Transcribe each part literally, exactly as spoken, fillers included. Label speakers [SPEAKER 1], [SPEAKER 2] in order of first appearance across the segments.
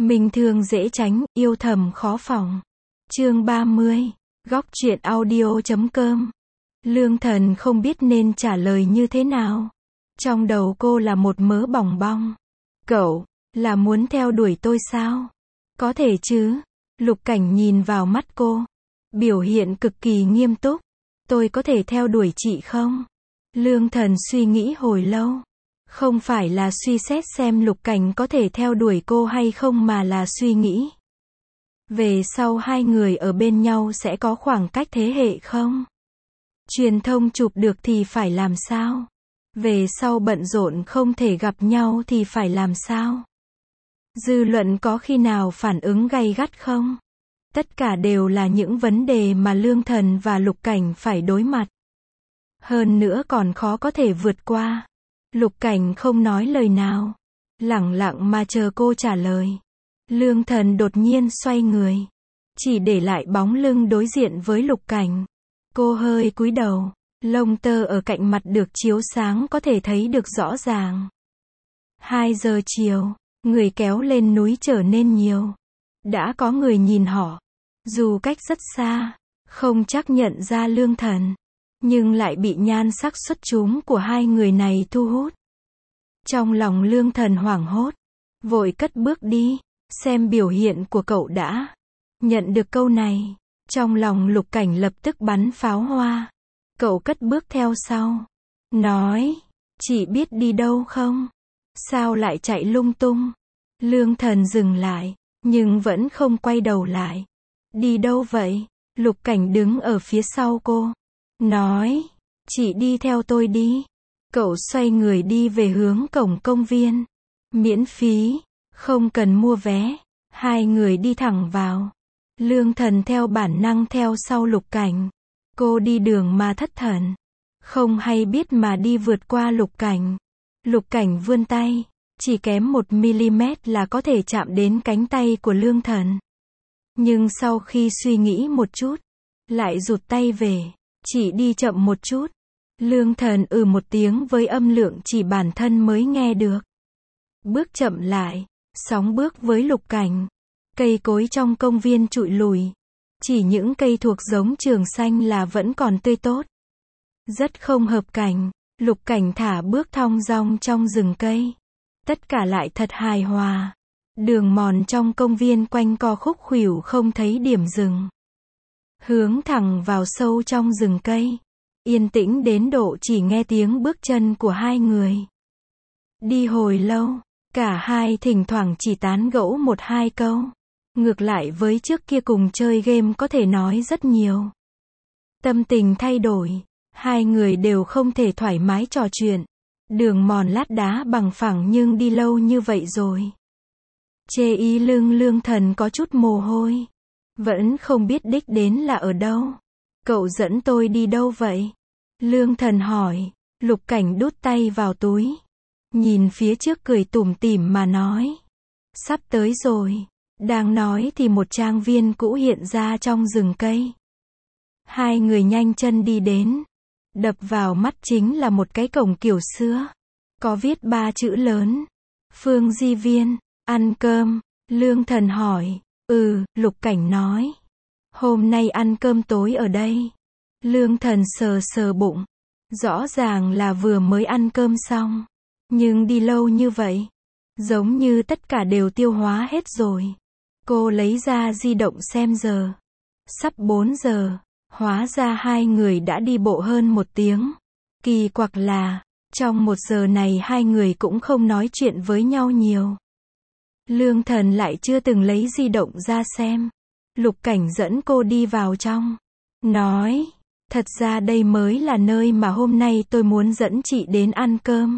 [SPEAKER 1] Mình thường dễ tránh, yêu thầm khó phòng. Chương ba mươi. Góc truyện audio chấm com. Lương Thần không biết nên trả lời như thế nào. Trong đầu cô là một mớ bòng bong. Cậu, là muốn theo đuổi tôi sao? Có thể chứ. Lục Cảnh nhìn vào mắt cô. Biểu hiện cực kỳ nghiêm túc. Tôi có thể theo đuổi chị không? Lương Thần suy nghĩ hồi lâu. Không phải là suy xét xem Lục Cảnh có thể theo đuổi cô hay không mà là suy nghĩ. Về sau hai người ở bên nhau sẽ có khoảng cách thế hệ không? Truyền thông chụp được thì phải làm sao? Về sau bận rộn không thể gặp nhau thì phải làm sao? Dư luận có khi nào phản ứng gay gắt không? Tất cả đều là những vấn đề mà Lương Thần và Lục Cảnh phải đối mặt. Hơn nữa còn khó có thể vượt qua. Lục Cảnh không nói lời nào. Lẳng lặng mà chờ cô trả lời. Lương Thần đột nhiên xoay người. Chỉ để lại bóng lưng đối diện với Lục Cảnh. Cô hơi cúi đầu. Lông tơ ở cạnh mặt được chiếu sáng có thể thấy được rõ ràng. Hai giờ chiều, người kéo lên núi trở nên nhiều. Đã có người nhìn họ. Dù cách rất xa, không chắc nhận ra Lương Thần. Nhưng lại bị nhan sắc xuất chúng của hai người này thu hút. Trong lòng Lương Thần hoảng hốt. Vội cất bước đi. Xem biểu hiện của cậu đã. Nhận được câu này. Trong lòng Lục Cảnh lập tức bắn pháo hoa. Cậu cất bước theo sau. Nói. Chị biết đi đâu không? Sao lại chạy lung tung? Lương Thần dừng lại. Nhưng vẫn không quay đầu lại. Đi đâu vậy? Lục Cảnh đứng ở phía sau cô. Nói. Chị đi theo tôi đi. Cậu xoay người đi về hướng cổng công viên. Miễn phí. Không cần mua vé. Hai người đi thẳng vào. Lương Thần theo bản năng theo sau Lục Cảnh. Cô đi đường mà thất thần. Không hay biết mà đi vượt qua Lục Cảnh. Lục Cảnh vươn tay. Chỉ kém một mi-li-mét là có thể chạm đến cánh tay của Lương Thần. Nhưng sau khi suy nghĩ một chút. Lại rụt tay về. Chỉ đi chậm một chút. Lương Thần ừ một tiếng với âm lượng chỉ bản thân mới nghe được. Bước chậm lại. Sóng bước với Lục Cảnh. Cây cối trong công viên trụi lùi. Chỉ những cây thuộc giống trường xanh là vẫn còn tươi tốt. Rất không hợp cảnh. Lục Cảnh thả bước thong dong trong rừng cây. Tất cả lại thật hài hòa. Đường mòn trong công viên quanh co khúc khuỷu không thấy điểm dừng. Hướng thẳng vào sâu trong rừng cây. Yên tĩnh đến độ chỉ nghe tiếng bước chân của hai người. Đi hồi lâu. Cả hai thỉnh thoảng chỉ tán gẫu một hai câu. Ngược lại với trước kia cùng chơi game có thể nói rất nhiều. Tâm tình thay đổi. Hai người đều không thể thoải mái trò chuyện. Đường mòn lát đá bằng phẳng nhưng đi lâu như vậy rồi. Chê ý lưng Lương Thần có chút mồ hôi. Vẫn không biết đích đến là ở đâu. Cậu dẫn tôi đi đâu vậy? Lương Thần hỏi. Lục Cảnh đút tay vào túi. Nhìn phía trước cười tủm tỉm mà nói. Sắp tới rồi. Đang nói thì một trang viên cũ hiện ra trong rừng cây. Hai người nhanh chân đi đến. Đập vào mắt chính là một cái cổng kiểu xưa. Có viết ba chữ lớn. Phương Di Viên. Ăn cơm. Lương Thần hỏi. Ừ, Lục Cảnh nói. Hôm nay ăn cơm tối ở đây. Lương Thần sờ sờ bụng. Rõ ràng là vừa mới ăn cơm xong. Nhưng đi lâu như vậy. Giống như tất cả đều tiêu hóa hết rồi. Cô lấy ra di động xem giờ. Sắp bốn giờ. Hóa ra hai người đã đi bộ hơn một tiếng. Kỳ quặc là, trong một giờ này hai người cũng không nói chuyện với nhau nhiều. Lương Thần lại chưa từng lấy di động ra xem. Lục Cảnh dẫn cô đi vào trong. Nói, thật ra đây mới là nơi mà hôm nay tôi muốn dẫn chị đến ăn cơm.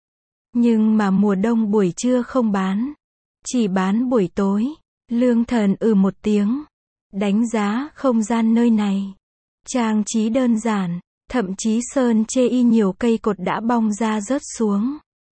[SPEAKER 1] Nhưng mà mùa đông buổi trưa không bán. Chỉ bán buổi tối. Lương Thần ừ một tiếng. Đánh giá không gian nơi này. Trang trí đơn giản. Thậm chí sơn chê y nhiều cây cột đã bong ra rớt xuống.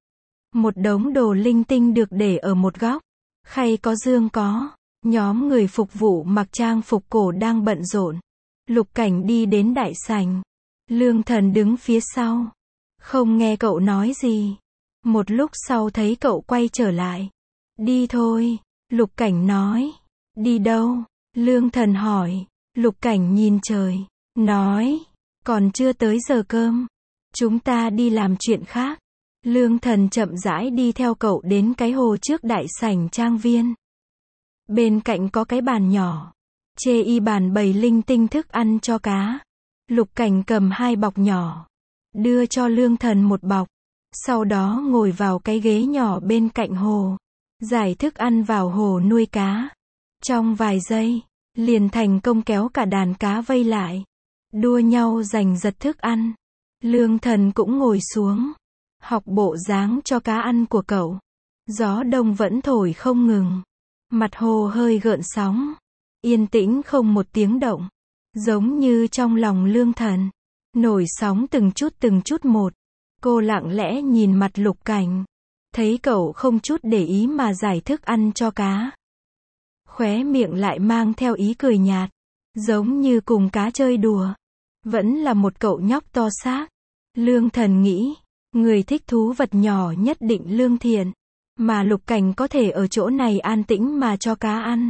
[SPEAKER 1] Một đống đồ linh tinh được để ở một góc. Khay có dương có. Nhóm người phục vụ mặc trang phục cổ đang bận rộn. Lục Cảnh đi đến đại sảnh. Lương Thần đứng phía sau. Không nghe cậu nói gì. Một lúc sau thấy cậu quay trở lại. Đi thôi. Lục Cảnh nói. Đi đâu? Lương Thần hỏi. Lục Cảnh nhìn trời. Nói. Còn chưa tới giờ cơm. Chúng ta đi làm chuyện khác. Lương Thần chậm rãi đi theo cậu đến cái hồ trước đại sảnh trang viên. Bên cạnh có cái bàn nhỏ. Chê y bàn bày linh tinh thức ăn cho cá. Lục Cảnh cầm hai bọc nhỏ. Đưa cho Lương Thần một bọc. Sau đó ngồi vào cái ghế nhỏ bên cạnh hồ. Giải thức ăn vào hồ nuôi cá. Trong vài giây, liền thành công kéo cả đàn cá vây lại. Đua nhau giành giật thức ăn. Lương Thần cũng ngồi xuống. Học bộ dáng cho cá ăn của cậu. Gió đông vẫn thổi không ngừng. Mặt hồ hơi gợn sóng. Yên tĩnh không một tiếng động. Giống như trong lòng Lương Thần. Nổi sóng từng chút từng chút một. Cô lặng lẽ nhìn mặt Lục Cảnh. Thấy cậu không chút để ý mà giải thức ăn cho cá. Khóe miệng lại mang theo ý cười nhạt. Giống như cùng cá chơi đùa. Vẫn là một cậu nhóc to xác. Lương Thần nghĩ. Người thích thú vật nhỏ nhất định lương thiện. Mà Lục Cảnh có thể ở chỗ này an tĩnh mà cho cá ăn.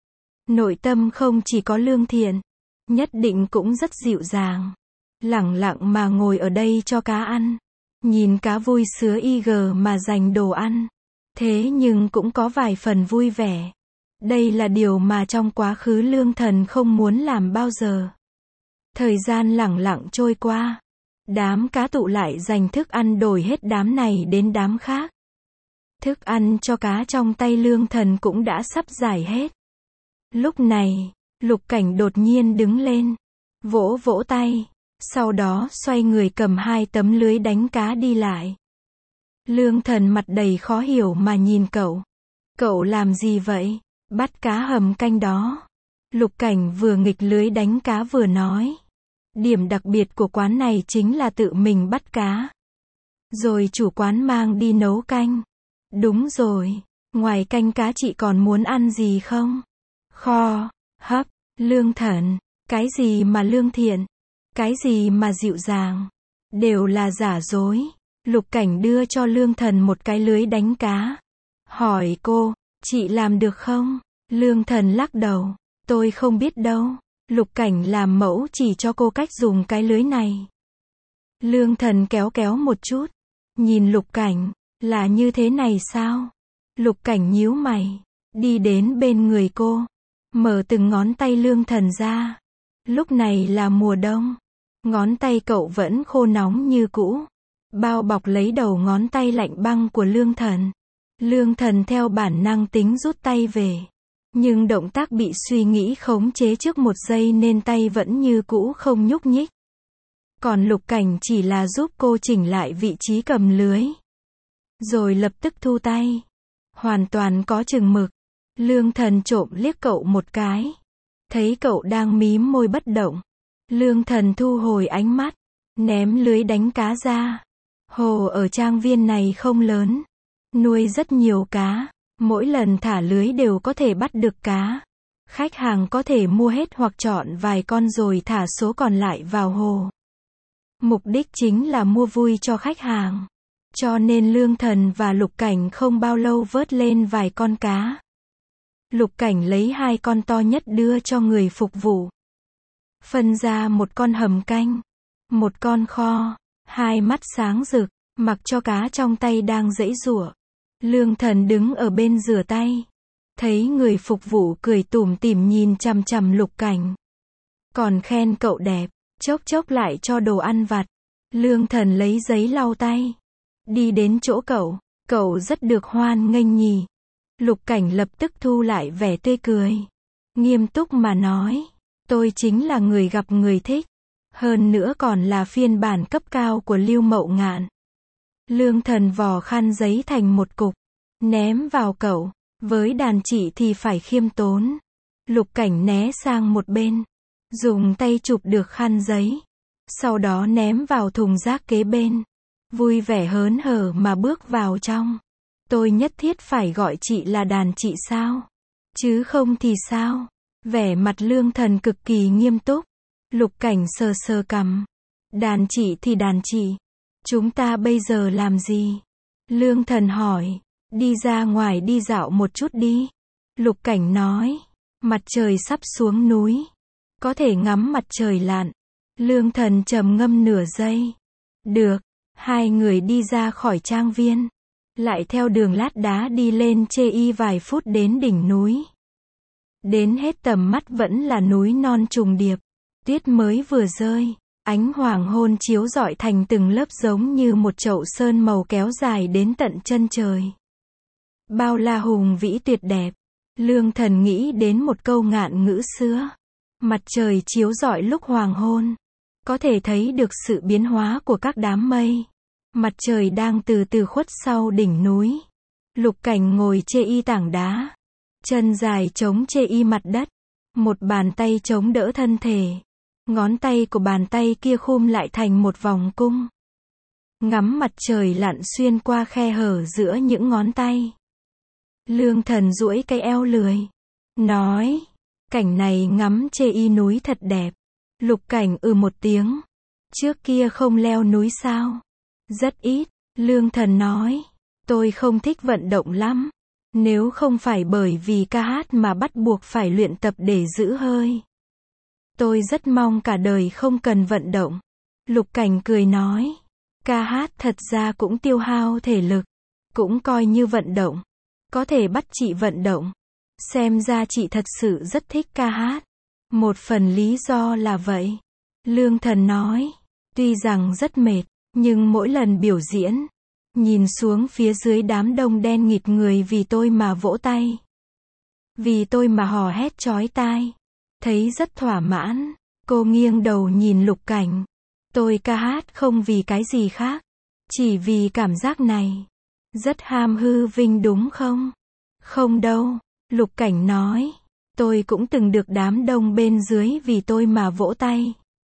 [SPEAKER 1] Nội tâm không chỉ có lương thiện. Nhất định cũng rất dịu dàng. Lẳng lặng mà ngồi ở đây cho cá ăn. Nhìn cá vui sứa y gờ mà giành đồ ăn. Thế nhưng cũng có vài phần vui vẻ. Đây là điều mà trong quá khứ Lương Thần không muốn làm bao giờ. Thời gian lẳng lặng trôi qua. Đám cá tụ lại giành thức ăn đổi hết đám này đến đám khác. Thức ăn cho cá trong tay Lương Thần cũng đã sắp giải hết. Lúc này, Lục Cảnh đột nhiên đứng lên. Vỗ vỗ tay. Sau đó xoay người cầm hai tấm lưới đánh cá đi lại. Lương Thần mặt đầy khó hiểu mà nhìn cậu. Cậu làm gì vậy? Bắt cá hầm canh đó. Lục Cảnh vừa nghịch lưới đánh cá vừa nói. Điểm đặc biệt của quán này chính là tự mình bắt cá. Rồi chủ quán mang đi nấu canh. Đúng rồi. Ngoài canh cá chị còn muốn ăn gì không? Kho, hấp, Lương Thần. Cái gì mà lương thiện? Cái gì mà dịu dàng? Đều là giả dối. Lục Cảnh đưa cho Lương Thần một cái lưới đánh cá. Hỏi cô, chị làm được không? Lương Thần lắc đầu. Tôi không biết đâu. Lục Cảnh làm mẫu chỉ cho cô cách dùng cái lưới này. Lương Thần kéo kéo một chút. Nhìn Lục Cảnh. Là như thế này sao? Lục Cảnh nhíu mày. Đi đến bên người cô. Mở từng ngón tay Lương Thần ra. Lúc này là mùa đông. Ngón tay cậu vẫn khô nóng như cũ. Bao bọc lấy đầu ngón tay lạnh băng của Lương Thần. Lương Thần theo bản năng tính rút tay về. Nhưng động tác bị suy nghĩ khống chế trước một giây nên tay vẫn như cũ không nhúc nhích. Còn Lục Cảnh chỉ là giúp cô chỉnh lại vị trí cầm lưới. Rồi lập tức thu tay. Hoàn toàn có chừng mực. Lương Thần trộm liếc cậu một cái. Thấy cậu đang mím môi bất động. Lương Thần thu hồi ánh mắt. Ném lưới đánh cá ra. Hồ ở trang viên này không lớn. Nuôi rất nhiều cá. Mỗi lần thả lưới đều có thể bắt được cá. Khách hàng có thể mua hết hoặc chọn vài con rồi thả số còn lại vào hồ. Mục đích chính là mua vui cho khách hàng. Cho nên Lương Thần và Lục Cảnh không bao lâu vớt lên vài con cá. Lục Cảnh lấy hai con to nhất đưa cho người phục vụ. Phân ra một con hầm canh. Một con kho. Hai mắt sáng rực. Mặc cho cá trong tay đang giãy giụa. Lương Thần đứng ở bên rửa tay. Thấy người phục vụ cười tủm tỉm nhìn chằm chằm Lục Cảnh. Còn khen cậu đẹp. Chốc chốc lại cho đồ ăn vặt. Lương Thần lấy giấy lau tay. Đi đến chỗ cậu. Cậu rất được hoan nghênh nhỉ. Lục Cảnh lập tức thu lại vẻ tươi cười. Nghiêm túc mà nói. Tôi chính là người gặp người thích. Hơn nữa còn là phiên bản cấp cao của Lưu Mậu Ngạn. Lương Thần vò khăn giấy thành một cục. Ném vào cậu. Với đàn chị thì phải khiêm tốn. Lục Cảnh né sang một bên. Dùng tay chụp được khăn giấy. Sau đó ném vào thùng rác kế bên. Vui vẻ hớn hở mà bước vào trong. Tôi nhất thiết phải gọi chị là đàn chị sao? Chứ không thì sao? Vẻ mặt Lương Thần cực kỳ nghiêm túc. Lục Cảnh sờ sờ cằm. Đàn chị thì đàn chị. Chúng ta bây giờ làm gì? Lương Thần hỏi. Đi ra ngoài đi dạo một chút đi. Lục Cảnh nói. Mặt trời sắp xuống núi. Có thể ngắm mặt trời lặn. Lương Thần trầm ngâm nửa giây. Được. Hai người đi ra khỏi trang viên. Lại theo đường lát đá đi lên chê y vài phút đến đỉnh núi. Đến hết tầm mắt vẫn là núi non trùng điệp. Tuyết mới vừa rơi. Ánh hoàng hôn chiếu rọi thành từng lớp giống như một chậu sơn màu kéo dài đến tận chân trời. Bao la hùng vĩ tuyệt đẹp. Lương Thần nghĩ đến một câu ngạn ngữ xưa. Mặt trời chiếu rọi lúc hoàng hôn. Có thể thấy được sự biến hóa của các đám mây. Mặt trời đang từ từ khuất sau đỉnh núi. Lục Cảnh ngồi chê y tảng đá. Chân dài chống chê y mặt đất. Một bàn tay chống đỡ thân thể. Ngón tay của bàn tay kia khum lại thành một vòng cung. Ngắm mặt trời lặn xuyên qua khe hở giữa những ngón tay. Lương Thần duỗi cái eo lười. Nói. Cảnh này ngắm chê y núi thật đẹp. Lục Cảnh ừ một tiếng. Trước kia không leo núi sao? Rất ít. Lương Thần nói. Tôi không thích vận động lắm. Nếu không phải bởi vì ca hát mà bắt buộc phải luyện tập để giữ hơi. Tôi rất mong cả đời không cần vận động. Lục Cảnh cười nói. Ca hát thật ra cũng tiêu hao thể lực. Cũng coi như vận động. Có thể bắt chị vận động. Xem ra chị thật sự rất thích ca hát. Một phần lý do là vậy. Lương Thần nói. Tuy rằng rất mệt, nhưng mỗi lần biểu diễn, nhìn xuống phía dưới đám đông đen nghịt người vì tôi mà vỗ tay. Vì tôi mà hò hét chói tai. Thấy rất thỏa mãn. Cô nghiêng đầu nhìn Lục Cảnh. Tôi ca hát không vì cái gì khác. Chỉ vì cảm giác này. Rất ham hư vinh đúng không? Không đâu. Lục Cảnh nói. Tôi cũng từng được đám đông bên dưới vì tôi mà vỗ tay.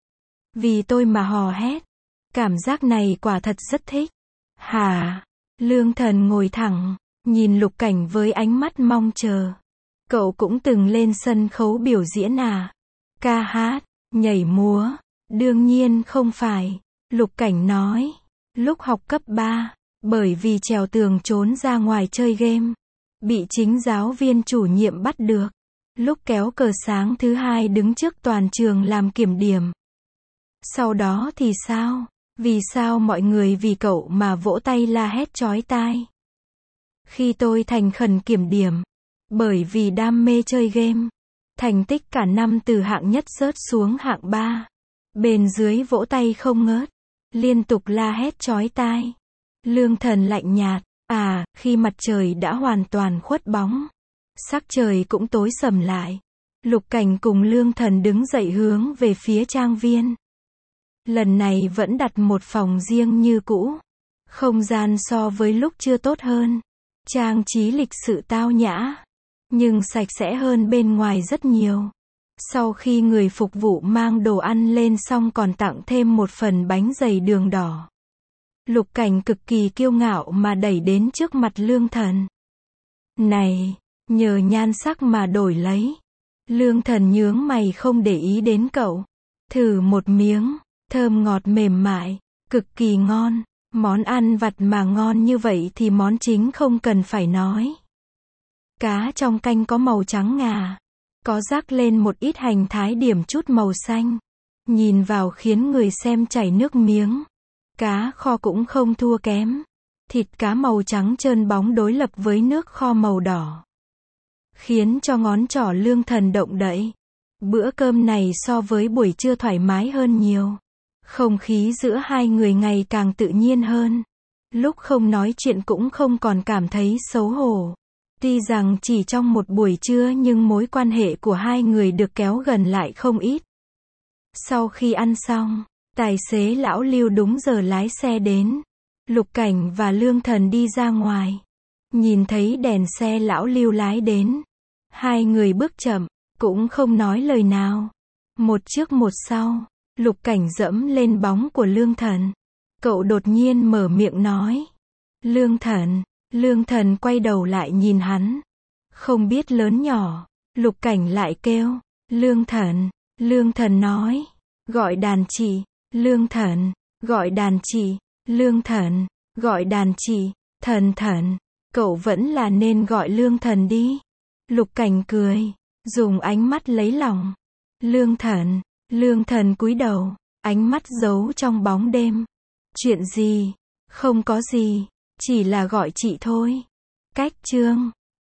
[SPEAKER 1] Vì tôi mà hò hét. Cảm giác này quả thật rất thích. Hả? Lương Thần ngồi thẳng, nhìn Lục Cảnh với ánh mắt mong chờ. Cậu cũng từng lên sân khấu biểu diễn à? Ca hát, nhảy múa? Đương nhiên không phải. Lục Cảnh nói. Lúc học cấp ba, bởi vì trèo tường trốn ra ngoài chơi game, bị chính giáo viên chủ nhiệm bắt được. Lúc kéo cờ sáng thứ hai đứng trước toàn trường làm kiểm điểm. Sau đó thì sao? Vì sao mọi người vì cậu mà vỗ tay la hét chói tai? Khi tôi thành khẩn kiểm điểm, bởi vì đam mê chơi game, thành tích cả năm từ hạng nhất rớt xuống hạng ba. Bên dưới vỗ tay không ngớt, liên tục la hét chói tai. Lương Thần lạnh nhạt. À, khi mặt trời đã hoàn toàn khuất bóng, sắc trời cũng tối sầm lại. Lục Cảnh cùng Lương Thần đứng dậy hướng về phía trang viên. Lần này vẫn đặt một phòng riêng như cũ. Không gian so với lúc chưa tốt hơn. Trang trí lịch sự tao nhã, nhưng sạch sẽ hơn bên ngoài rất nhiều. Sau khi người phục vụ mang đồ ăn lên xong còn tặng thêm một phần bánh dày đường đỏ. Lục Cảnh cực kỳ kiêu ngạo mà đẩy đến trước mặt Lương Thần. Này, nhờ nhan sắc mà đổi lấy. Lương Thần nhướng mày không để ý đến cậu. Thử một miếng, thơm ngọt mềm mại, cực kỳ ngon. Món ăn vặt mà ngon như vậy thì món chính không cần phải nói. Cá trong canh có màu trắng ngà, có rắc lên một ít hành thái điểm chút màu xanh. Nhìn vào khiến người xem chảy nước miếng. Cá kho cũng không thua kém. Thịt cá màu trắng trơn bóng đối lập với nước kho màu đỏ, khiến cho ngón trỏ Lương Thần động đậy. Bữa cơm này so với buổi trưa thoải mái hơn nhiều. Không khí giữa hai người ngày càng tự nhiên hơn. Lúc không nói chuyện cũng không còn cảm thấy xấu hổ. Tuy rằng chỉ trong một buổi trưa nhưng mối quan hệ của hai người được kéo gần lại không ít. Sau khi ăn xong, tài xế lão Lưu đúng giờ lái xe đến. Lục Cảnh và Lương Thần đi ra ngoài. Nhìn thấy đèn xe lão Lưu lái đến. Hai người bước chậm, cũng không nói lời nào. Một trước một sau, Lục Cảnh dẫm lên bóng của Lương Thần. Cậu đột nhiên mở miệng nói. Lương Thần. Lương Thần quay đầu lại nhìn hắn. Không biết lớn nhỏ, Lục Cảnh lại kêu. Lương Thần. Lương Thần nói. Gọi đàn chị. Lương Thần. Gọi đàn chị. Lương Thần. Gọi đàn chị. Thần Thần. Cậu vẫn là nên gọi Lương Thần đi. Lục Cảnh cười, dùng ánh mắt lấy lòng. Lương Thần, Lương Thần cúi đầu, ánh mắt giấu trong bóng đêm. Chuyện gì? Không có gì, chỉ là gọi chị thôi. Cách chương